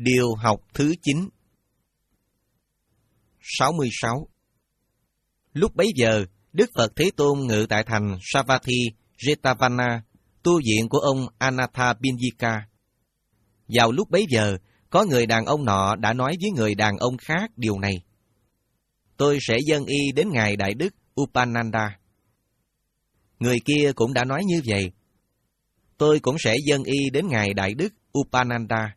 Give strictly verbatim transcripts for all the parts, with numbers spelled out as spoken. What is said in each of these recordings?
Điều học thứ chín. sáu mươi sáu. Lúc bấy giờ, Đức Phật Thế Tôn ngự tại thành Savatthi, Jetavana, tu viện của ông Anathapindika. Vào lúc bấy giờ, có người đàn ông nọ đã nói với người đàn ông khác điều này: Tôi sẽ dâng y đến Ngài Đại Đức Upananda. Người kia cũng đã nói như vậy: Tôi cũng sẽ dâng y đến Ngài Đại Đức Upananda.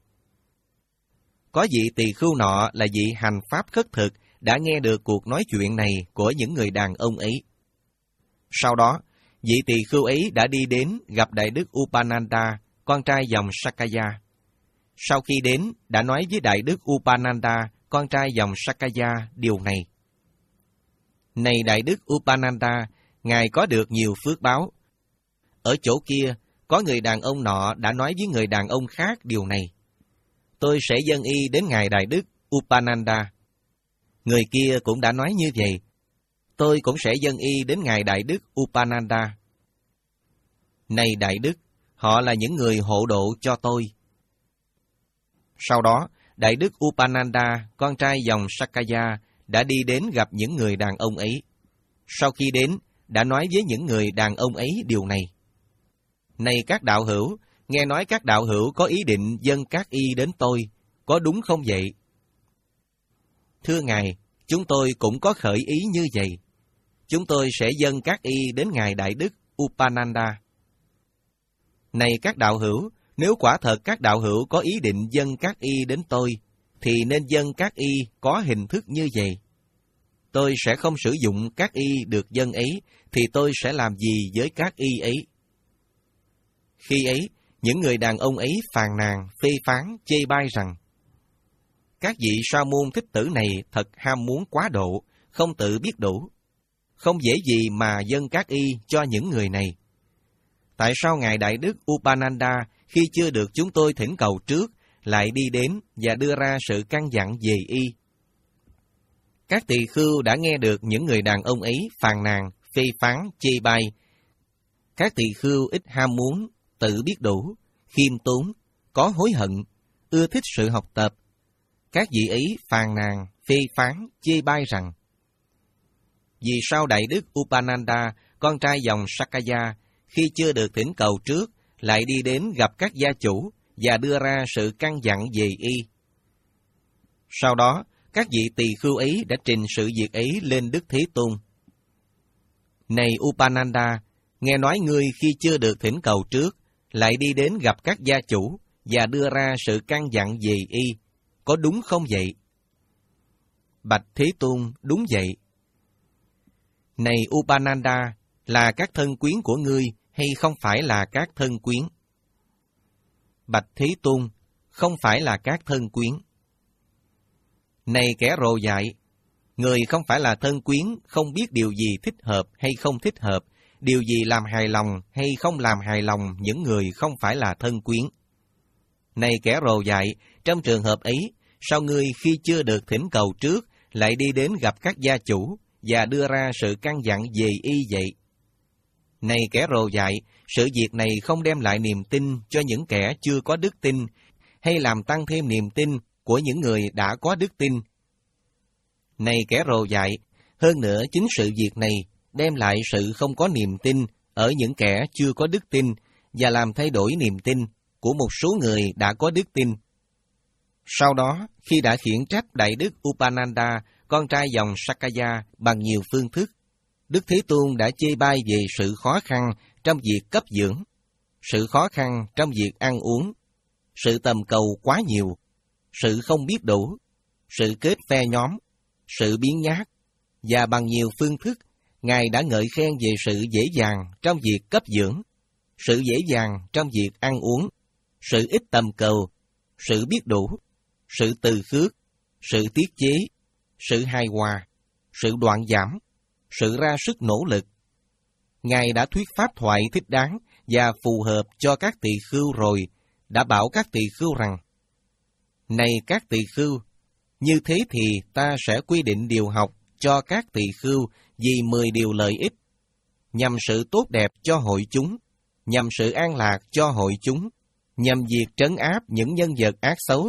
Có vị tỳ khưu nọ là vị hành pháp khất thực đã nghe được cuộc nói chuyện này của những người đàn ông ấy. Sau đó, vị tỳ khưu ấy đã đi đến gặp Đại Đức Upananda, con trai dòng Sakaya. Sau khi đến, đã nói với Đại Đức Upananda, con trai dòng Sakaya, điều này: Này Đại Đức Upananda, Ngài có được nhiều phước báo. Ở chỗ kia, có người đàn ông nọ đã nói với người đàn ông khác điều này: Tôi sẽ dâng y đến Ngài Đại Đức Upananda. Người kia cũng đã nói như vậy: Tôi cũng sẽ dâng y đến Ngài Đại Đức Upananda. Này Đại Đức, họ là những người hộ độ cho tôi. Sau đó, Đại Đức Upananda, con trai dòng Sakaya, đã đi đến gặp những người đàn ông ấy. Sau khi đến, đã nói với những người đàn ông ấy điều này: Này các đạo hữu, nghe nói các đạo hữu có ý định dâng các y đến tôi, có đúng không vậy? Thưa Ngài, chúng tôi cũng có khởi ý như vậy. Chúng tôi sẽ dâng các y đến Ngài Đại Đức Upananda. Này các đạo hữu, nếu quả thật các đạo hữu có ý định dâng các y đến tôi, thì nên dâng các y có hình thức như vậy. Tôi sẽ không sử dụng các y được dâng ấy, thì tôi sẽ làm gì với các y ấy? Khi ấy, những người đàn ông ấy phàn nàn, phê phán, chê bai rằng: Các vị sa môn thích tử này thật ham muốn quá độ, không tự biết đủ. Không dễ gì mà dâng các y cho những người này. Tại sao Ngài Đại Đức Upananda, khi chưa được chúng tôi thỉnh cầu trước, lại đi đến và đưa ra sự căn dặn về y? Các tỳ khưu đã nghe được những người đàn ông ấy phàn nàn, phê phán, chê bai. Các tỳ khưu ít ham muốn, tự biết đủ, khiêm tốn, có hối hận, ưa thích sự học tập. Các vị ấy phàn nàn, phê phán, chê bai rằng: Vì sao Đại Đức Upananda, con trai dòng Sakaya, khi chưa được thỉnh cầu trước, lại đi đến gặp các gia chủ và đưa ra sự căn dặn về y? Sau đó, các vị tỳ khưu ấy đã trình sự việc ấy lên Đức Thế Tôn. Này Upananda, nghe nói ngươi khi chưa được thỉnh cầu trước, lại đi đến gặp các gia chủ và đưa ra sự căn dặn về y, có đúng không vậy? Bạch Thế Tôn, đúng vậy. Này Upananda, là các thân quyến của ngươi hay không phải là các thân quyến? Bạch Thế Tôn, không phải là các thân quyến. Này kẻ rồ dại, người không phải là thân quyến, không biết điều gì thích hợp hay không thích hợp, điều gì làm hài lòng hay không làm hài lòng những người không phải là thân quyến. Này kẻ rồ dại, trong trường hợp ấy, sao ngươi khi chưa được thỉnh cầu trước, lại đi đến gặp các gia chủ và đưa ra sự căn dặn về y vậy? Này kẻ rồ dại, sự việc này không đem lại niềm tin cho những kẻ chưa có đức tin, hay làm tăng thêm niềm tin của những người đã có đức tin. Này kẻ rồ dại, hơn nữa chính sự việc này đem lại sự không có niềm tin ở những kẻ chưa có đức tin và làm thay đổi niềm tin của một số người đã có đức tin. Sau đó, khi đã khiển trách Đại Đức Upananda, con trai dòng Sakaya bằng nhiều phương thức, Đức Thế Tôn đã chê bai về sự khó khăn trong việc cấp dưỡng, sự khó khăn trong việc ăn uống, sự tầm cầu quá nhiều, sự không biết đủ, sự kết phe nhóm, sự biến nhát, và bằng nhiều phương thức, Ngài đã ngợi khen về sự dễ dàng trong việc cấp dưỡng, sự dễ dàng trong việc ăn uống, sự ít tầm cầu, sự biết đủ, sự từ khước, sự tiết chế, sự hài hòa, sự đoạn giảm, sự ra sức nỗ lực. Ngài đã thuyết pháp thoại thích đáng và phù hợp cho các tỳ khưu rồi, đã bảo các tỳ khưu rằng: Này các tỳ khưu, như thế thì ta sẽ quy định điều học cho các tỳ khưu vì mười điều lợi ích, nhằm sự tốt đẹp cho hội chúng, nhằm sự an lạc cho hội chúng, nhằm việc trấn áp những nhân vật ác xấu,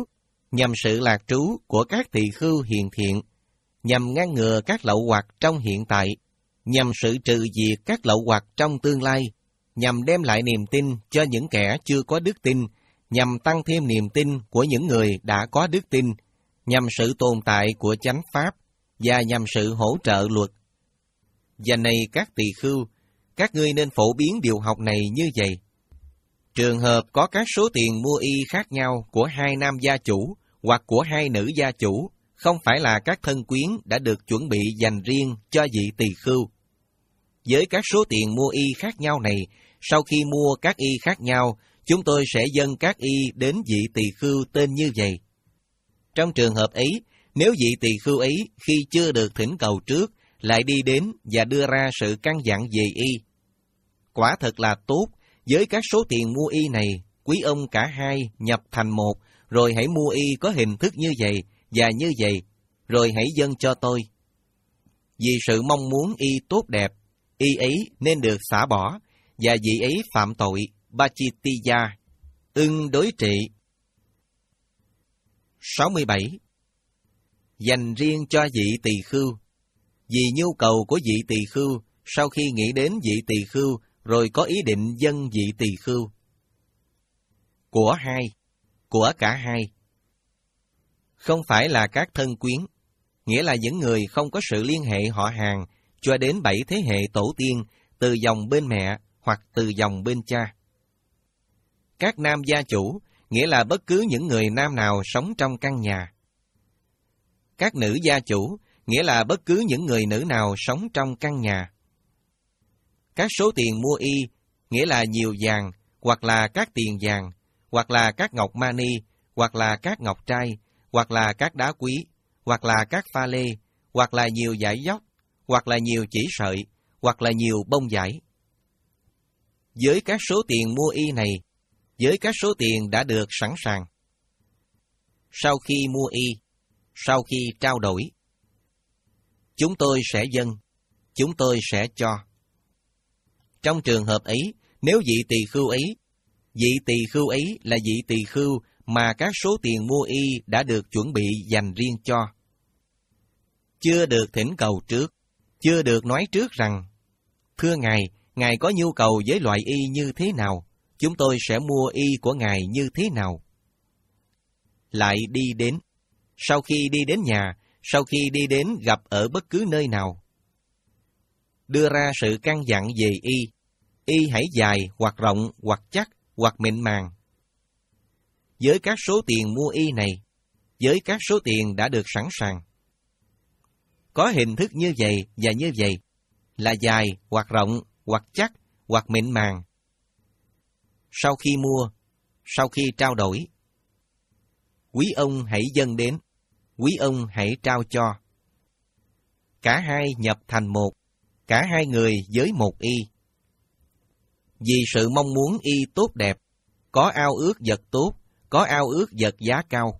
nhằm sự lạc trú của các tỳ khưu hiền thiện, nhằm ngăn ngừa các lậu hoặc trong hiện tại, nhằm sự trừ diệt các lậu hoặc trong tương lai, nhằm đem lại niềm tin cho những kẻ chưa có đức tin, nhằm tăng thêm niềm tin của những người đã có đức tin, nhằm sự tồn tại của chánh pháp, và nhằm sự hỗ trợ luật. Và này các tỳ khưu, các ngươi nên phổ biến điều học này như vậy. Trường hợp có các số tiền mua y khác nhau của hai nam gia chủ hoặc của hai nữ gia chủ, không phải là các thân quyến đã được chuẩn bị dành riêng cho vị tỳ khưu. Với các số tiền mua y khác nhau này, sau khi mua các y khác nhau, chúng tôi sẽ dâng các y đến vị tỳ khưu tên như vậy. Trong trường hợp ấy, nếu vị tỳ khưu ấy khi chưa được thỉnh cầu trước, lại đi đến và đưa ra sự căn dặn về y, quả thật là tốt. Với các số tiền mua y này, quý ông cả hai nhập thành một, rồi hãy mua y có hình thức như vậy và như vậy, rồi hãy dâng cho tôi. Vì sự mong muốn y tốt đẹp, y ấy nên được xả bỏ, và vị ấy phạm tội, Bachitiya, ưng đối trị. sáu mươi bảy. Dành riêng cho vị tỳ khưu. Vì nhu cầu của vị tỳ khưu, sau khi nghĩ đến vị tỳ khưu, rồi có ý định dâng vị tỳ khưu. Của hai, của cả hai. Không phải là các thân quyến, nghĩa là những người không có sự liên hệ họ hàng cho đến bảy thế hệ tổ tiên từ dòng bên mẹ hoặc từ dòng bên cha. Các nam gia chủ, nghĩa là bất cứ những người nam nào sống trong căn nhà. Các nữ gia chủ, nghĩa là bất cứ những người nữ nào sống trong căn nhà. Các số tiền mua y, nghĩa là nhiều vàng, hoặc là các tiền vàng, hoặc là các ngọc mani, hoặc là các ngọc trai, hoặc là các đá quý, hoặc là các pha lê, hoặc là nhiều dải dóc, hoặc là nhiều chỉ sợi, hoặc là nhiều bông vải. Với các số tiền mua y này, với các số tiền đã được sẵn sàng. Sau khi mua y, sau khi trao đổi, chúng tôi sẽ dâng, chúng tôi sẽ cho. Trong trường hợp ấy, nếu vị tỳ khưu ấy, vị tỳ khưu ấy là vị tỳ khưu mà các số tiền mua y đã được chuẩn bị dành riêng cho. Chưa được thỉnh cầu trước, chưa được nói trước rằng, thưa Ngài, Ngài có nhu cầu với loại y như thế nào, chúng tôi sẽ mua y của Ngài như thế nào. Lại đi đến, sau khi đi đến nhà, sau khi đi đến gặp ở bất cứ nơi nào, đưa ra sự căn dặn về y, y hãy dài hoặc rộng hoặc chắc hoặc mịn màng. Với các số tiền mua y này, với các số tiền đã được sẵn sàng, có hình thức như vậy và như vậy, là dài hoặc rộng hoặc chắc hoặc mịn màng. Sau khi mua, sau khi trao đổi, quý ông hãy dâng đến, quý ông hãy trao cho. Cả hai nhập thành một, cả hai người với một y. Vì sự mong muốn y tốt đẹp, có ao ước vật tốt, có ao ước vật giá cao.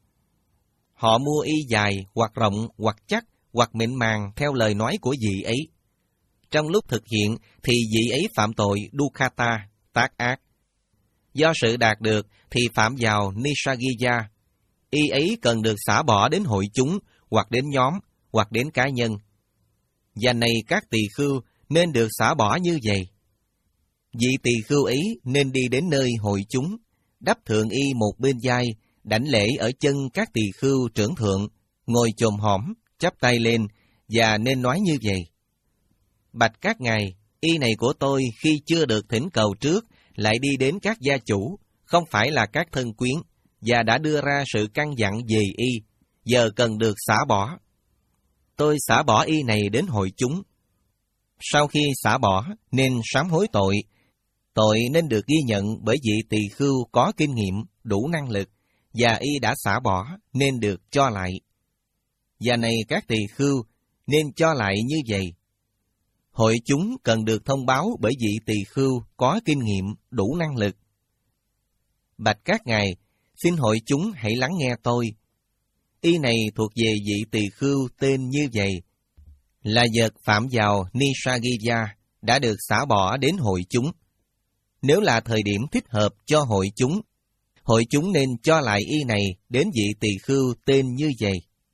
Họ mua y dài hoặc rộng hoặc chắc hoặc mịn màng theo lời nói của vị ấy. Trong lúc thực hiện thì vị ấy phạm tội Dukkata, tác ác. Do sự đạt được thì phạm vào Nisagiya. Y ấy cần được xả bỏ đến hội chúng, hoặc đến nhóm, hoặc đến cá nhân. Và này các tỳ khưu nên được xả bỏ như vậy. Vị tỳ khưu ấy nên đi đến nơi hội chúng, đắp thượng y một bên vai, đảnh lễ ở chân các tỳ khưu trưởng thượng, ngồi chồm hõm, chắp tay lên, và nên nói như vậy. Bạch các ngài, y này của tôi khi chưa được thỉnh cầu trước, lại đi đến các gia chủ, không phải là các thân quyến, và đã đưa ra sự căn dặn về y, giờ cần được xả bỏ. Tôi xả bỏ y này đến hội chúng. Sau khi xả bỏ, nên sám hối tội. Tội nên được ghi nhận bởi vị tỳ khưu có kinh nghiệm, đủ năng lực, và y đã xả bỏ, nên được cho lại. Và này các tỳ khưu, nên cho lại như vậy. Hội chúng cần được thông báo bởi vị tỳ khưu có kinh nghiệm, đủ năng lực. Bạch các ngài, xin hội chúng hãy lắng nghe tôi. Y này thuộc về vị tỳ khưu tên như vậy, là vật phạm vào Nisagiya, đã được xả bỏ đến hội chúng. Nếu là thời điểm thích hợp cho hội chúng, hội chúng nên cho lại y này đến vị tỳ khưu tên như vậy.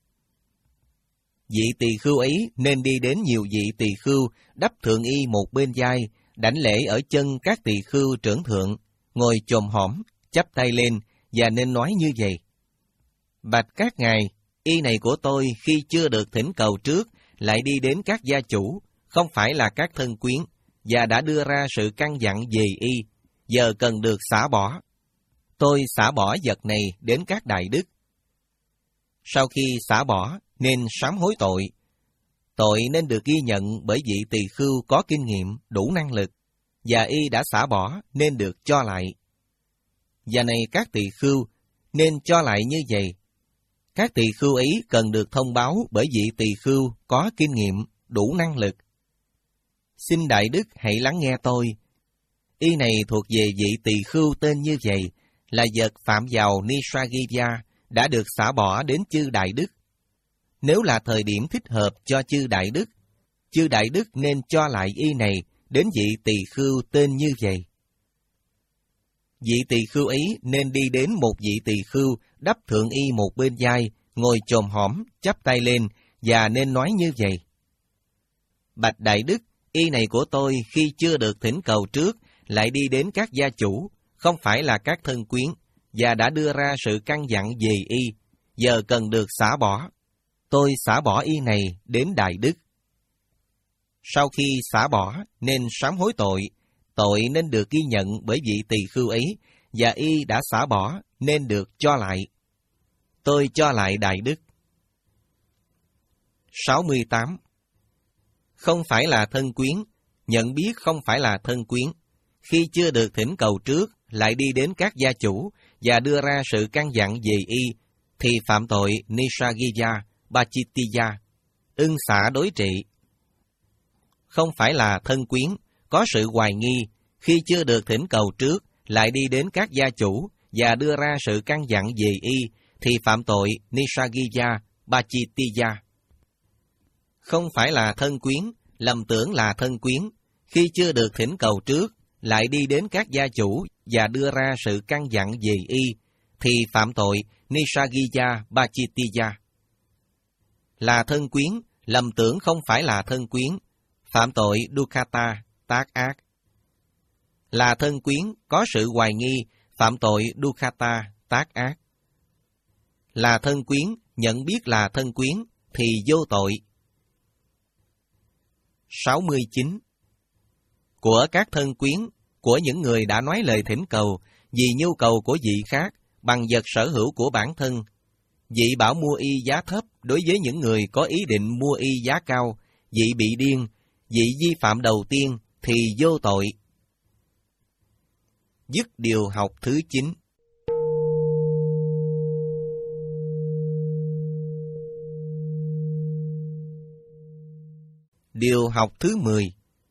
Vị tỳ khưu ấy nên đi đến nhiều vị tỳ khưu, đắp thượng y một bên vai, đảnh lễ ở chân các tỳ khưu trưởng thượng, ngồi chồm hõm, chắp tay lên, và nên nói như vậy: Bạch các ngài, y này của tôi khi chưa được thỉnh cầu trước, lại đi đến các gia chủ, không phải là các thân quyến, và đã đưa ra sự căn dặn về y, giờ cần được xả bỏ. Tôi xả bỏ vật này đến các đại đức. Sau khi xả bỏ, nên sám hối tội. Tội nên được ghi nhận bởi vị tỳ khưu có kinh nghiệm, đủ năng lực, và y đã xả bỏ nên được cho lại. Và này các tỳ khưu, nên cho lại như vậy. Các tỳ khưu ấy cần được thông báo bởi vị tỳ khưu có kinh nghiệm, đủ năng lực. Xin đại đức hãy lắng nghe tôi. Y này thuộc về vị tỳ khưu tên như vậy, là vật phạm vào Nisragivya, đã được xả bỏ đến chư đại đức. Nếu là thời điểm thích hợp cho chư đại đức, chư đại đức nên cho lại y này đến vị tỳ khưu tên như vậy. Vị tỳ khưu ấy nên đi đến một vị tỳ khưu, đắp thượng y một bên vai, ngồi chồm hõm, chắp tay lên, và nên nói như vậy: Bạch đại đức, y này của tôi khi chưa được thỉnh cầu trước, lại đi đến các gia chủ, không phải là các thân quyến, và đã đưa ra sự căn dặn về y, giờ cần được xả bỏ. Tôi xả bỏ y này đến đại đức. Sau khi xả bỏ, nên sám hối tội. Tội nên được ghi nhận bởi vị tỳ khưu ấy, và y đã xả bỏ nên được cho lại. Tôi cho lại đại đức. sáu mươi tám. Không phải là thân quyến, nhận biết không phải là thân quyến. Khi chưa được thỉnh cầu trước, lại đi đến các gia chủ, và đưa ra sự căn dặn về y, thì phạm tội Nisragivya, Bachitiya, ưng xả đối trị. Không phải là thân quyến, có sự hoài nghi, khi chưa được thỉnh cầu trước, lại đi đến các gia chủ, và đưa ra sự căn dặn về y, thì phạm tội Nisragivya, Bachitiya. Không phải là thân quyến, lầm tưởng là thân quyến, khi chưa được thỉnh cầu trước, lại đi đến các gia chủ, và đưa ra sự căn dặn về y, thì phạm tội Nisragivya, Bachitiya. Là thân quyến, lầm tưởng không phải là thân quyến, phạm tội Dukkata, tác ác. Là thân quyến, có sự hoài nghi, phạm tội Dukkata, tác ác. Là thân quyến, nhận biết là thân quyến, thì vô tội. sáu mươi chín. Của các thân quyến, của những người đã nói lời thỉnh cầu, vì nhu cầu của vị khác, bằng vật sở hữu của bản thân, vị bảo mua y giá thấp đối với những người có ý định mua y giá cao, vị bị điên, vị vi phạm đầu tiên, thì vô tội. Dứt điều học thứ chín. Điều học thứ mười.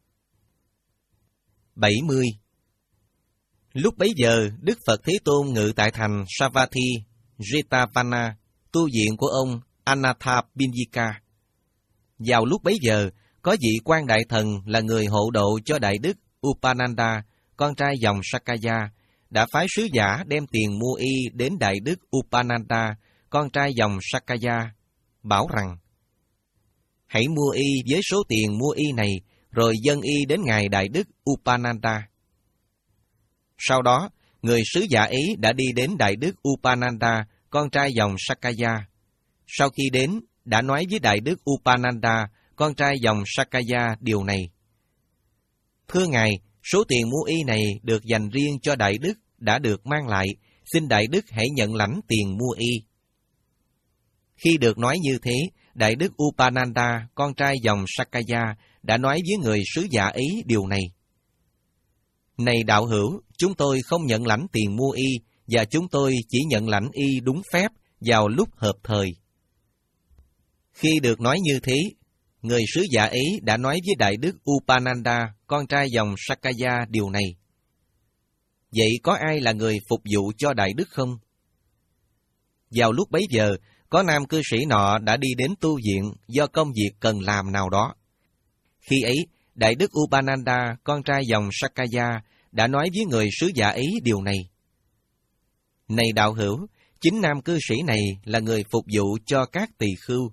bảy mươi. Lúc bấy giờ, Đức Phật Thế Tôn ngự tại thành Savatthi, Jetavana, tu viện của ông Anathapindika. Vào lúc bấy giờ, có vị quan đại thần là người hộ độ cho đại đức Upananda, con trai dòng Sakaya, đã phái sứ giả đem tiền mua y đến đại đức Upananda, con trai dòng Sakaya, bảo rằng: Hãy mua y với số tiền mua y này, rồi dâng y đến ngài đại đức Upananda. Sau đó, người sứ giả ấy đã đi đến đại đức Upananda, con trai dòng Sakaya. Sau khi đến, đã nói với đại đức Upananda, con trai dòng Sakaya điều này: Thưa ngài, số tiền mua y này được dành riêng cho đại đức đã được mang lại, xin đại đức hãy nhận lãnh tiền mua y. Khi được nói như thế, đại đức Upananda, con trai dòng Sakaya, đã nói với người sứ giả ấy điều này: Này đạo hữu, chúng tôi không nhận lãnh tiền mua y, và chúng tôi chỉ nhận lãnh y đúng phép vào lúc hợp thời. Khi được nói như thế, người sứ giả ấy đã nói với đại đức Upananda, con trai dòng Sakaya điều này: Vậy có ai là người phục vụ cho đại đức không? Vào lúc bấy giờ, có nam cư sĩ nọ đã đi đến tu viện do công việc cần làm nào đó. Khi ấy, đại đức Upananda, con trai dòng Sakaya, đã nói với người sứ giả ấy điều này: Này đạo hữu, chính nam cư sĩ này là người phục vụ cho các tỳ khưu.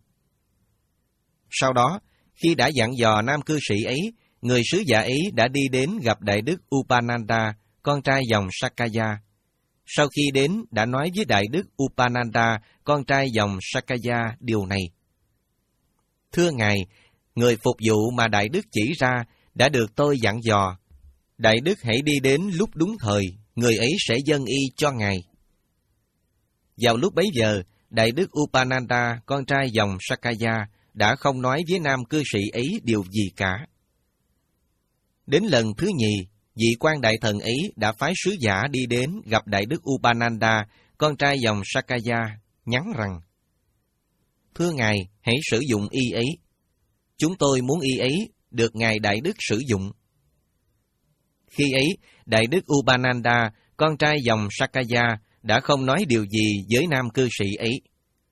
Sau đó, khi đã dặn dò nam cư sĩ ấy, người sứ giả ấy đã đi đến gặp Đại đức Upananda, con trai dòng Sakaya. Sau khi đến, đã nói với Đại đức Upananda, con trai dòng Sakaya điều này. Thưa Ngài, người phục vụ mà Đại đức chỉ ra đã được tôi dặn dò. Đại đức hãy đi đến lúc đúng thời, người ấy sẽ dâng y cho Ngài. Vào lúc bấy giờ, Đại đức Upananda, con trai dòng Sakaya, đã không nói với nam cư sĩ ấy điều gì cả. Đến lần thứ nhì, vị quan đại thần ấy đã phái sứ giả đi đến gặp Đại đức Upananda, con trai dòng Sakaya, nhắn rằng: Thưa Ngài, hãy sử dụng y ấy. Chúng tôi muốn y ấy được Ngài Đại đức sử dụng. Khi ấy, Đại đức Upananda, con trai dòng Sakaya, đã không nói điều gì với nam cư sĩ ấy.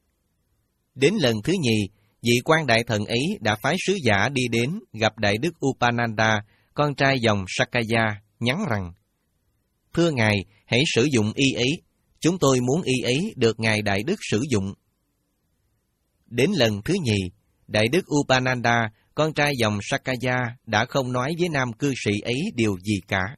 Đến lần thứ nhì, vị quan đại thần ấy đã phái sứ giả đi đến gặp Đại đức Upananda, con trai dòng Sakaya, nhắn rằng: Thưa Ngài, hãy sử dụng y ấy. Chúng tôi muốn y ấy được Ngài Đại đức sử dụng. Đến lần thứ nhì, Đại đức Upananda, con trai dòng Sakaya, đã không nói với nam cư sĩ ấy điều gì cả.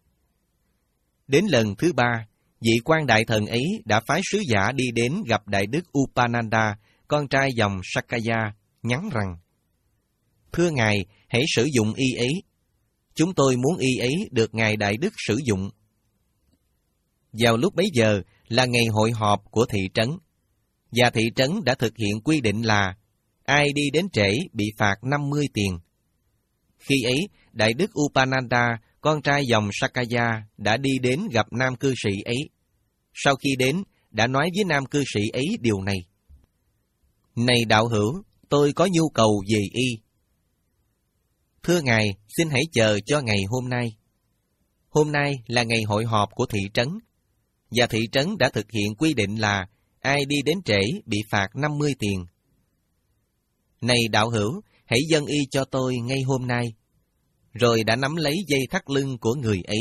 Đến lần thứ ba, vị quan đại thần ấy đã phái sứ giả đi đến gặp Đại đức Upananda, con trai dòng Sakaya, nhắn rằng: Thưa Ngài, hãy sử dụng y ấy. Chúng tôi muốn y ấy được Ngài Đại đức sử dụng. Vào lúc bấy giờ là ngày hội họp của thị trấn, và thị trấn đã thực hiện quy định là ai đi đến trễ bị phạt năm mươi tiền. Khi ấy, Đại đức Upananda, con trai dòng Sakaya, đã đi đến gặp nam cư sĩ ấy. Sau khi đến, đã nói với nam cư sĩ ấy điều này: Này đạo hữu, tôi có nhu cầu về y. Thưa Ngài, xin hãy chờ cho ngày hôm nay. Hôm nay là ngày hội họp của thị trấn, và thị trấn đã thực hiện quy định là ai đi đến trễ bị phạt năm mươi tiền. Này đạo hữu, hãy dâng y cho tôi ngay hôm nay. Rồi đã nắm lấy dây thắt lưng của người ấy.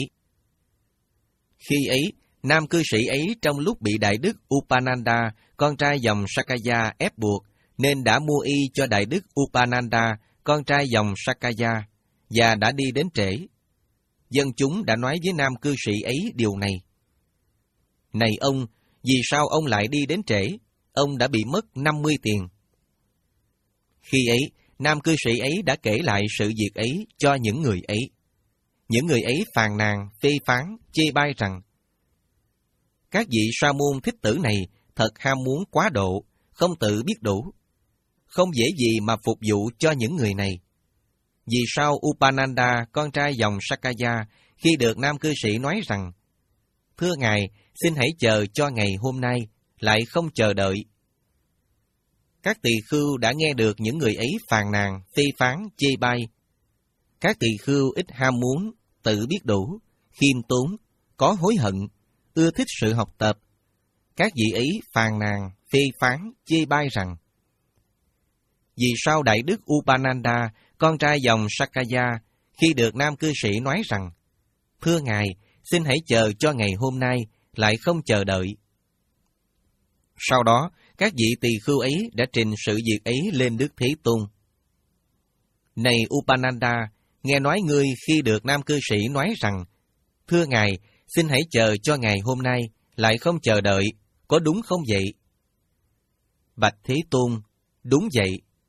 Khi ấy, nam cư sĩ ấy trong lúc bị Đại đức Upananda, con trai dòng Sakaya ép buộc, nên đã mua y cho Đại đức Upananda, con trai dòng Sakaya, và đã đi đến trễ. Dân chúng đã nói với nam cư sĩ ấy điều này: Này ông, vì sao ông lại đi đến trễ? Ông đã bị mất năm mươi tiền. Khi ấy, nam cư sĩ ấy đã kể lại sự việc ấy cho những người ấy. Những người ấy phàn nàn, phê phán, chê bai rằng: Các vị sa môn thích tử này thật ham muốn quá độ, không tự biết đủ. Không dễ gì mà phục vụ cho những người này. Vì sao Upananda, con trai dòng Sakaya, khi được nam cư sĩ nói rằng: Thưa Ngài, xin hãy chờ cho ngày hôm nay, lại không chờ đợi? Các tỳ khưu đã nghe được những người ấy phàn nàn, phê phán, chê bai. Các tỳ khưu ít ham muốn, tự biết đủ, khiêm tốn, có hối hận, ưa thích sự học tập. Các vị ấy phàn nàn, phê phán, chê bai rằng: Vì sao Đại đức Upananda, con trai dòng Sakaya, khi được nam cư sĩ nói rằng: Thưa Ngài, xin hãy chờ cho ngày hôm nay, lại không chờ đợi? Sau đó, các vị tỳ khưu ấy đã trình sự việc ấy lên Đức Thế Tôn. Này Upananda, nghe nói ngươi khi được nam cư sĩ nói rằng: Thưa Ngài, xin hãy chờ cho ngày hôm nay, lại không chờ đợi, có đúng không vậy? Bạch Thế Tôn, đúng vậy.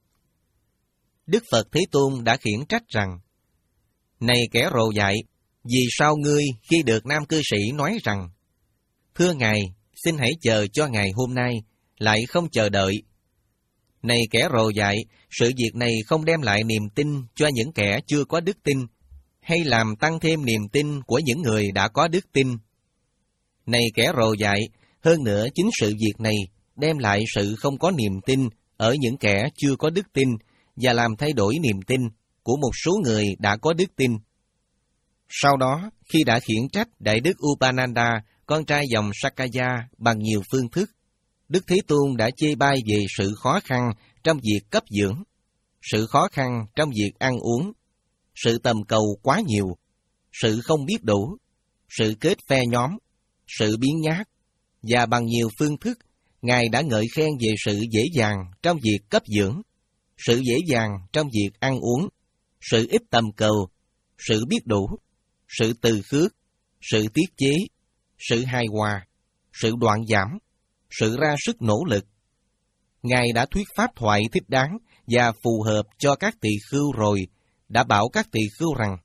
Đức Phật Thế Tôn đã khiển trách rằng: Này kẻ rồ dại, vì sao ngươi khi được nam cư sĩ nói rằng: Thưa Ngài, xin hãy chờ cho ngày hôm nay, lại không chờ đợi? Này kẻ rồ dại, sự việc này không đem lại niềm tin cho những kẻ chưa có đức tin, hay làm tăng thêm niềm tin của những người đã có đức tin. Này kẻ rồ dại, hơn nữa chính sự việc này đem lại sự không có niềm tin ở những kẻ chưa có đức tin, và làm thay đổi niềm tin của một số người đã có đức tin. Sau đó, khi đã khiển trách Đại đức Upananda, con trai dòng Sakaya bằng nhiều phương thức, Đức Thế Tôn đã chê bai về sự khó khăn trong việc cấp dưỡng, sự khó khăn trong việc ăn uống, sự tầm cầu quá nhiều, sự không biết đủ, sự kết phe nhóm, sự biếng nhác, và bằng nhiều phương thức, Ngài đã ngợi khen về sự dễ dàng trong việc cấp dưỡng, sự dễ dàng trong việc ăn uống, sự ít tầm cầu, sự biết đủ, sự từ khước, sự tiết chế, sự hài hòa, sự đoạn giảm, sự ra sức nỗ lực. Ngài đã thuyết pháp thoại thích đáng và phù hợp cho các tỳ khưu rồi, đã bảo các tỳ khưu rằng: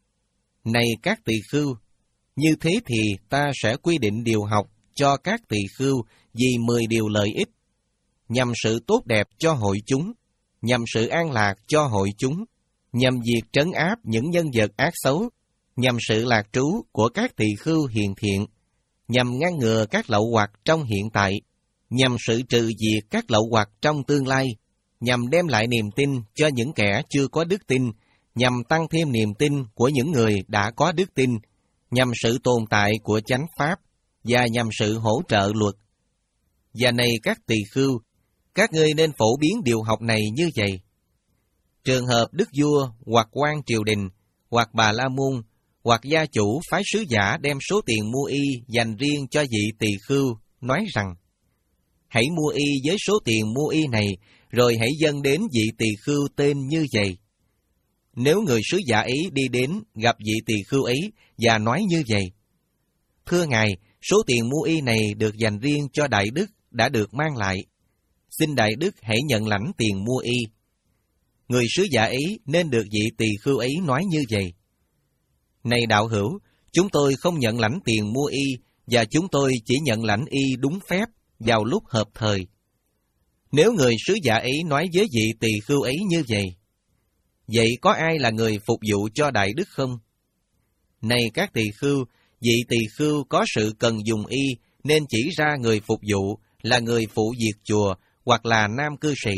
Này các tỳ khưu, như thế thì ta sẽ quy định điều học cho các tỳ khưu vì mười điều lợi ích, nhằm sự tốt đẹp cho hội chúng, nhằm sự an lạc cho hội chúng, nhằm việc trấn áp những nhân vật ác xấu, nhằm sự lạc trú của các tỳ khưu hiền thiện, nhằm ngăn ngừa các lậu hoặc trong hiện tại, nhằm sự trừ diệt các lậu hoặc trong tương lai, nhằm đem lại niềm tin cho những kẻ chưa có đức tin, nhằm tăng thêm niềm tin của những người đã có đức tin, nhằm sự tồn tại của chánh pháp, và nhằm sự hỗ trợ luật. Và này các tỳ khưu, các ngươi nên phổ biến điều học này như vậy. Trường hợp đức vua hoặc quan triều đình, hoặc bà la môn, hoặc gia chủ phái sứ giả đem số tiền mua y dành riêng cho vị tỳ khưu, nói rằng: Hãy mua y với số tiền mua y này, rồi hãy dâng đến vị tỳ khưu tên như vậy. Nếu người sứ giả ấy đi đến gặp vị tỳ khưu ấy và nói như vậy: Thưa ngài, số tiền mua y này được dành riêng cho đại đức đã được mang lại. Xin đại đức hãy nhận lãnh tiền mua y. Người sứ giả ấy nên được vị tỳ khưu ấy nói như vậy: Này đạo hữu, chúng tôi không nhận lãnh tiền mua y, và chúng tôi chỉ nhận lãnh y đúng phép vào lúc hợp thời. Nếu người sứ giả ấy nói với vị tỳ khưu ấy như vậy: Vậy có ai là người phục vụ cho đại đức không? Này các tỳ khưu, vị tỳ khưu có sự cần dùng y, nên chỉ ra người phục vụ là người phụ việc chùa hoặc là nam cư sĩ.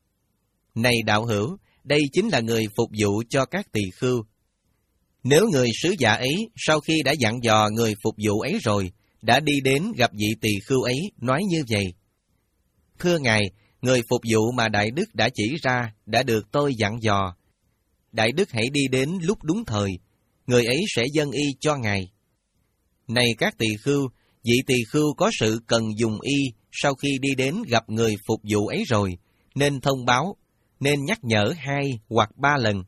Này đạo hữu, đây chính là người phục vụ cho các tỳ khưu. Nếu người sứ giả ấy sau khi đã dặn dò người phục vụ ấy rồi, đã đi đến gặp vị tỳ khưu ấy nói như vậy: Thưa ngài, người phục vụ mà đại đức đã chỉ ra đã được tôi dặn dò. Đại đức hãy đi đến lúc đúng thời, người ấy sẽ dâng y cho ngài. Này các tỳ khưu, vị tỳ khưu có sự cần dùng y sau khi đi đến gặp người phục vụ ấy rồi, nên thông báo, nên nhắc nhở hai hoặc ba lần.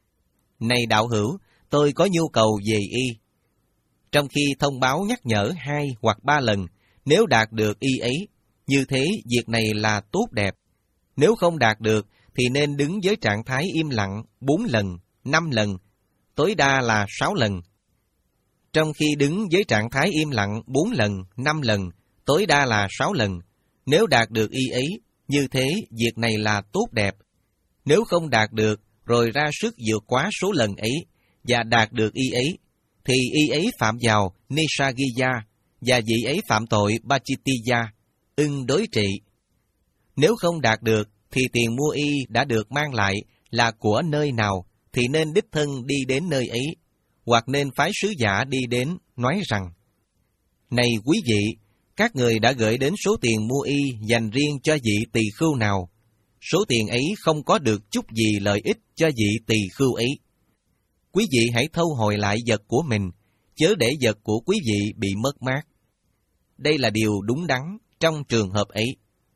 Này đạo hữu, tôi có nhu cầu về y. Trong khi thông báo nhắc nhở hai hoặc ba lần, nếu đạt được y ấy, như thế việc này là tốt đẹp. Nếu không đạt được, thì nên đứng với trạng thái im lặng bốn lần, năm lần, tối đa là sáu lần. Trong khi đứng với trạng thái im lặng bốn lần, năm lần, tối đa là sáu lần, nếu đạt được y ấy, như thế việc này là tốt đẹp. Nếu không đạt được, rồi ra sức vượt quá số lần ấy, và đạt được y ấy, thì y ấy phạm vào Nisagiya, và vị ấy phạm tội Bachitiya, ưng đối trị. Nếu không đạt được, thì tiền mua y đã được mang lại là của nơi nào, thì nên đích thân đi đến nơi ấy, hoặc nên phái sứ giả đi đến, nói rằng: Này quý vị, các người đã gửi đến số tiền mua y dành riêng cho vị tỳ khưu nào, số tiền ấy không có được chút gì lợi ích cho vị tỳ khưu ấy. Quý vị hãy thâu hồi lại vật của mình, chớ để vật của quý vị bị mất mát. Đây là điều đúng đắn trong trường hợp ấy.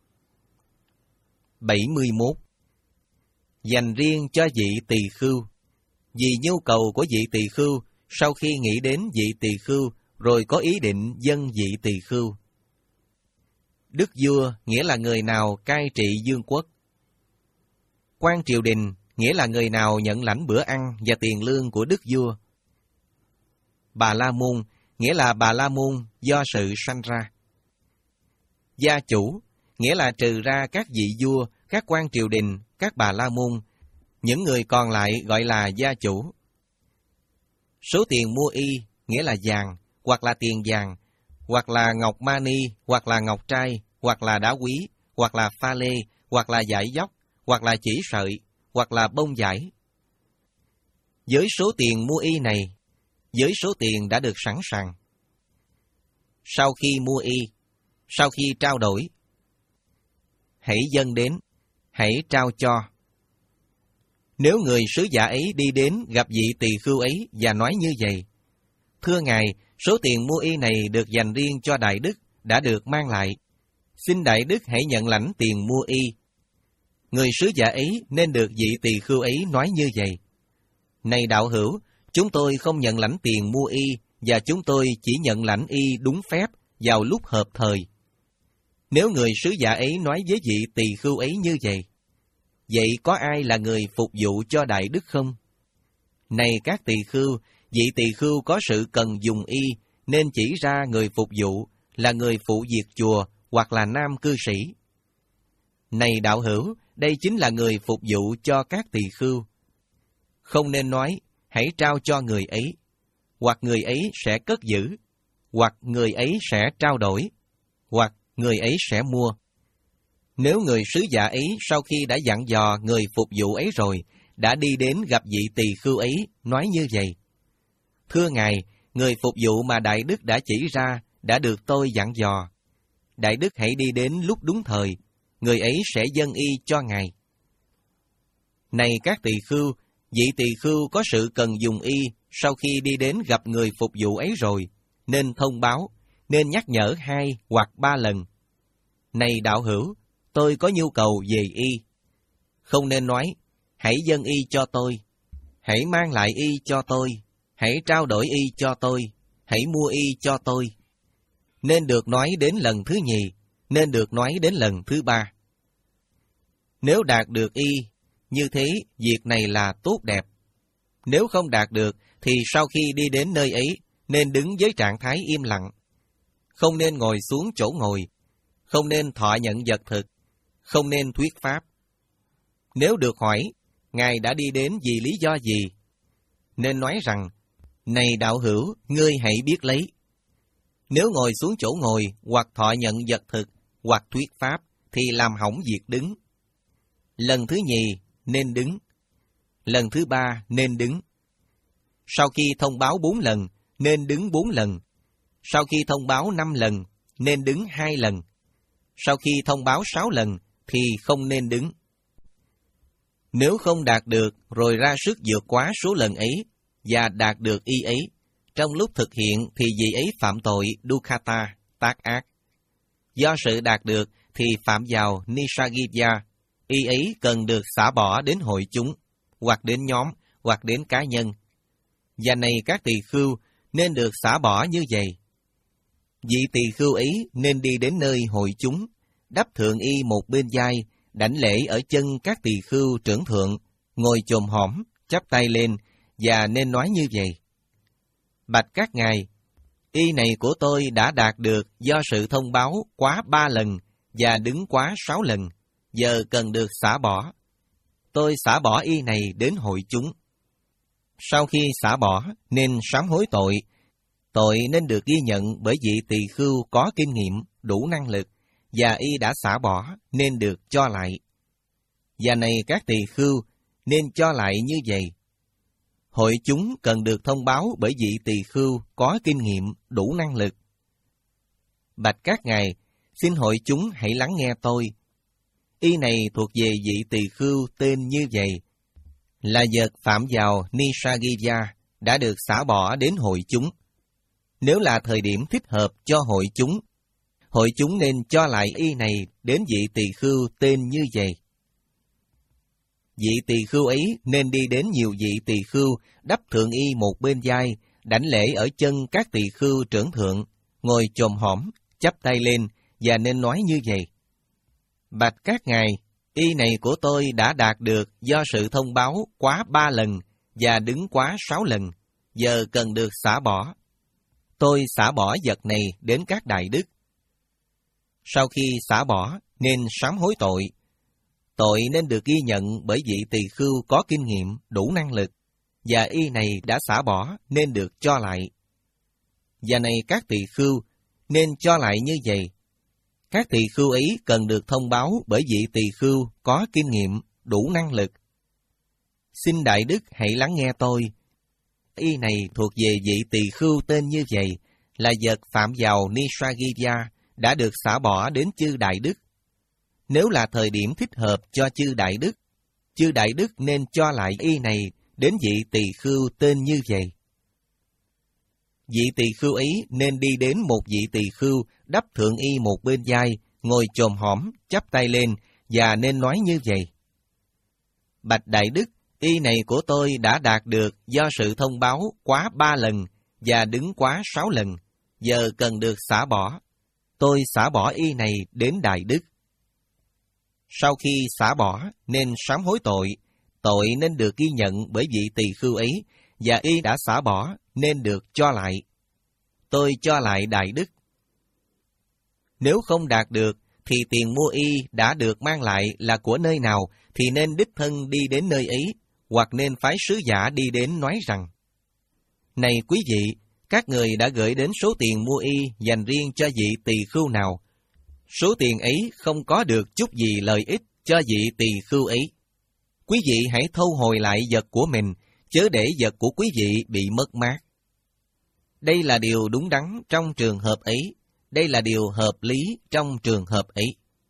bảy mươi mốt. Dành riêng cho vị tỳ khưu. Vì nhu cầu của vị tỳ khưu, sau khi nghĩ đến vị tỳ khưu, rồi có ý định dâng vị tỳ khưu. Đức vua nghĩa là người nào cai trị vương quốc. Quan triều đình nghĩa là người nào nhận lãnh bữa ăn và tiền lương của đức vua. Bà la môn nghĩa là bà la môn do sự sanh ra. Gia chủ nghĩa là trừ ra các vị vua, các quan triều đình, các bà la môn, những người còn lại gọi là gia chủ. Số tiền mua y nghĩa là vàng, hoặc là tiền vàng, hoặc là ngọc mani, hoặc là ngọc trai, hoặc là đá quý, hoặc là pha lê, hoặc là vải dóc, hoặc là chỉ sợi, hoặc là bông vải. Với số tiền mua y này, với số tiền đã được sẵn sàng. Sau khi mua y, sau khi trao đổi, hãy dâng đến, hãy trao cho. Nếu người sứ giả ấy đi đến gặp vị tỳ khưu ấy và nói như vậy: Thưa ngài, số tiền mua y này được dành riêng cho đại đức, đã được mang lại. Xin Đại Đức hãy nhận lãnh tiền mua y. Người sứ giả ấy nên được vị tỳ khưu ấy nói như vậy. Này đạo hữu, chúng tôi không nhận lãnh tiền mua y, và chúng tôi chỉ nhận lãnh y đúng phép vào lúc hợp thời. Nếu người sứ giả ấy nói với vị tỳ khưu ấy như vậy, vậy có ai là người phục vụ cho Đại Đức không? Này các tỳ khưu, vị tỳ khưu có sự cần dùng y, nên chỉ ra người phục vụ là người phụ việc chùa hoặc là nam cư sĩ. Này đạo hữu, đây chính là người phục vụ cho các tỳ khưu. Không nên nói, hãy trao cho người ấy, hoặc người ấy sẽ cất giữ, hoặc người ấy sẽ trao đổi, hoặc người ấy sẽ mua. Nếu người sứ giả ấy sau khi đã dặn dò người phục vụ ấy rồi, đã đi đến gặp vị tỳ khưu ấy, nói như vậy: Thưa Ngài, người phục vụ mà Đại Đức đã chỉ ra đã được tôi dặn dò. Đại Đức hãy đi đến lúc đúng thời, người ấy sẽ dâng y cho Ngài. Này các tỳ khưu, vị tỳ khưu có sự cần dùng y sau khi đi đến gặp người phục vụ ấy rồi, nên thông báo, nên nhắc nhở hai hoặc ba lần. Này đạo hữu, tôi có nhu cầu về y. Không nên nói, hãy dâng y cho tôi, hãy mang lại y cho tôi, hãy trao đổi y cho tôi, hãy mua y cho tôi. Nên được nói đến lần thứ nhì, nên được nói đến lần thứ ba. Nếu đạt được y, như thế việc này là tốt đẹp. Nếu không đạt được, thì sau khi đi đến nơi ấy, nên đứng với trạng thái im lặng. Không nên ngồi xuống chỗ ngồi, không nên thọ nhận vật thực, không nên thuyết pháp. Nếu được hỏi, Ngài đã đi đến vì lý do gì? Nên nói rằng, này đạo hữu, ngươi hãy biết lấy. Nếu ngồi xuống chỗ ngồi, hoặc thọ nhận vật thực, hoặc thuyết pháp, thì làm hỏng việc đứng. Lần thứ nhì, nên đứng. Lần thứ ba, nên đứng. Sau khi thông báo bốn lần, nên đứng bốn lần. Sau khi thông báo năm lần, nên đứng hai lần. Sau khi thông báo sáu lần, thì không nên đứng. Nếu không đạt được, rồi ra sức vượt quá số lần ấy, và đạt được y ấy, trong lúc thực hiện thì vị ấy phạm tội Dukkata, tác ác. Do sự đạt được thì phạm vào Nissaggiya, y ấy cần được xả bỏ đến hội chúng, hoặc đến nhóm, hoặc đến cá nhân. Và này các tỳ khưu, nên được xả bỏ như vậy. Vị tỳ khưu ấy nên đi đến nơi hội chúng, đắp thượng y một bên vai, đảnh lễ ở chân các tỳ khưu trưởng thượng, ngồi chồm hõm, chắp tay lên, và nên nói như vậy: Bạch các ngài, y này của tôi đã đạt được do sự thông báo quá ba lần và đứng quá sáu lần, giờ cần được xả bỏ. Tôi xả bỏ y này đến hội chúng. Sau khi xả bỏ, nên sám hối tội. Tội nên được ghi nhận bởi vị tỳ khưu có kinh nghiệm, đủ năng lực, và y đã xả bỏ nên được cho lại. Và này các tỳ khưu, nên cho lại như vậy. Hội chúng cần được thông báo bởi vị tỳ khưu có kinh nghiệm, đủ năng lực. Bạch các ngài, xin hội chúng hãy lắng nghe tôi. Y này thuộc về vị tỳ khưu tên như vậy, là vật phạm vào Nissaggiya, đã được xả bỏ đến hội chúng. Nếu là thời điểm thích hợp cho hội chúng, hội chúng nên cho lại y này đến vị tỳ khưu tên như vậy. Vị tỳ khưu ấy nên đi đến nhiều vị tỳ khưu, đắp thượng y một bên vai, đảnh lễ ở chân các tỳ khưu trưởng thượng, ngồi chồm hõm, chắp tay lên, và nên nói như vậy: Bạch các ngài, y này của tôi đã đạt được do sự thông báo quá ba lần và đứng quá sáu lần, giờ cần được xả bỏ. Tôi xả bỏ vật này đến các đại đức. Sau khi xả bỏ, nên sám hối tội. Tội nên được ghi nhận bởi vị tỳ khưu có kinh nghiệm, đủ năng lực, và y này đã xả bỏ nên được cho lại. Và này các tỳ khưu, nên cho lại như vậy. Các tỳ khưu ấy cần được thông báo bởi vị tỳ khưu có kinh nghiệm, đủ năng lực. Xin Đại Đức hãy lắng nghe tôi. Y này thuộc về vị tỳ khưu tên như vậy, là vật phạm vào Nissaggiya, đã được xả bỏ đến chư Đại Đức. Nếu là thời điểm thích hợp cho chư Đại Đức, chư Đại Đức nên cho lại y này đến vị tỳ khưu tên như vậy. vị tỳ khưu ấy nên đi đến một vị tỳ khưu đắp thượng y một bên vai, ngồi chồm hõm, chắp tay lên, và nên nói như vậy: Bạch Đại Đức, y này của tôi đã đạt được do sự thông báo quá ba lần và đứng quá sáu lần, giờ cần được xả bỏ. Tôi xả bỏ y này đến Đại Đức. Sau khi xả bỏ nên sám hối tội, tội nên được ghi nhận bởi vị tỳ khưu ấy, và y đã xả bỏ nên được cho lại. Tôi cho lại Đại Đức. Nếu không đạt được, thì tiền mua y đã được mang lại là của nơi nào, thì nên đích thân đi đến nơi ấy, hoặc nên phái sứ giả đi đến nói rằng: Này quý vị, các người đã gửi đến số tiền mua y dành riêng cho vị tỳ khưu nào. Số tiền ấy không có được chút gì lợi ích cho vị tỳ khưu ấy. Quý vị hãy thu hồi lại vật của mình, chớ để vật của quý vị bị mất mát. Đây là điều đúng đắn trong trường hợp ấy. Đây là điều hợp lý trong trường hợp ấy.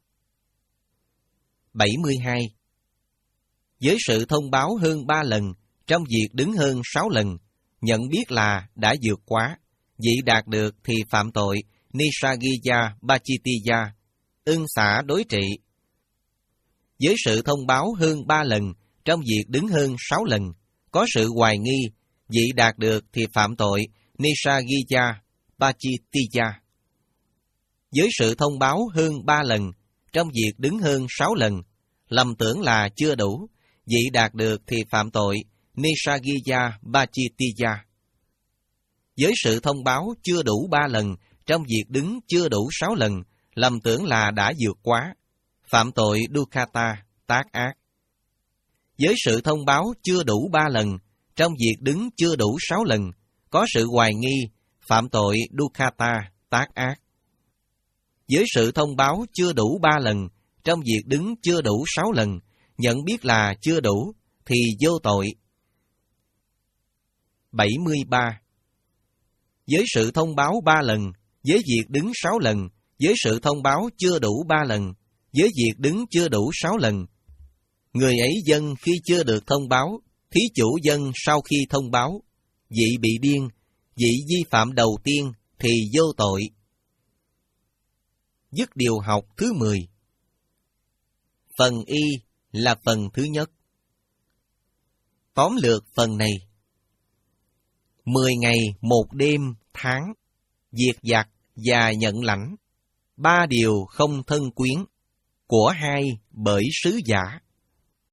bảy mươi hai. Với sự thông báo hơn ba lần, trong việc đứng hơn sáu lần, nhận biết là đã vượt quá, vị đạt được thì phạm tội Nisagiya Bachitiya, ưng xả đối trị. Với sự thông báo hơn ba lần, trong việc đứng hơn sáu lần, có sự hoài nghi, vị đạt được thì phạm tội Nisagiya Bachitiya. Với sự thông báo hơn ba lần, trong việc đứng hơn sáu lần, lầm tưởng là chưa đủ, vị đạt được thì phạm tội Nisagiya Bachitiya. Với sự thông báo chưa đủ ba lần, trong việc đứng chưa đủ sáu lần, lầm tưởng là đã vượt quá, phạm tội Dukkata, tác ác. Với sự thông báo chưa đủ ba lần, trong việc đứng chưa đủ sáu lần, có sự hoài nghi, phạm tội Dukkata, tác ác. Với sự thông báo chưa đủ ba lần, trong việc đứng chưa đủ sáu lần, nhận biết là chưa đủ, thì vô tội. bảy mươi ba. Với sự thông báo ba lần, với việc đứng sáu lần, với sự thông báo chưa đủ ba lần, với việc đứng chưa đủ sáu lần, người ấy dâng khi chưa được thông báo, thí chủ dâng sau khi thông báo, vị bị điên, vị vi phạm đầu tiên thì vô tội. Dứt điều học thứ mười. Phần y là phần thứ nhất. Tóm lược phần này. Mười ngày một đêm tháng, diệt giặc và nhận lãnh, ba điều không thân quyến, của hai bởi sứ giả.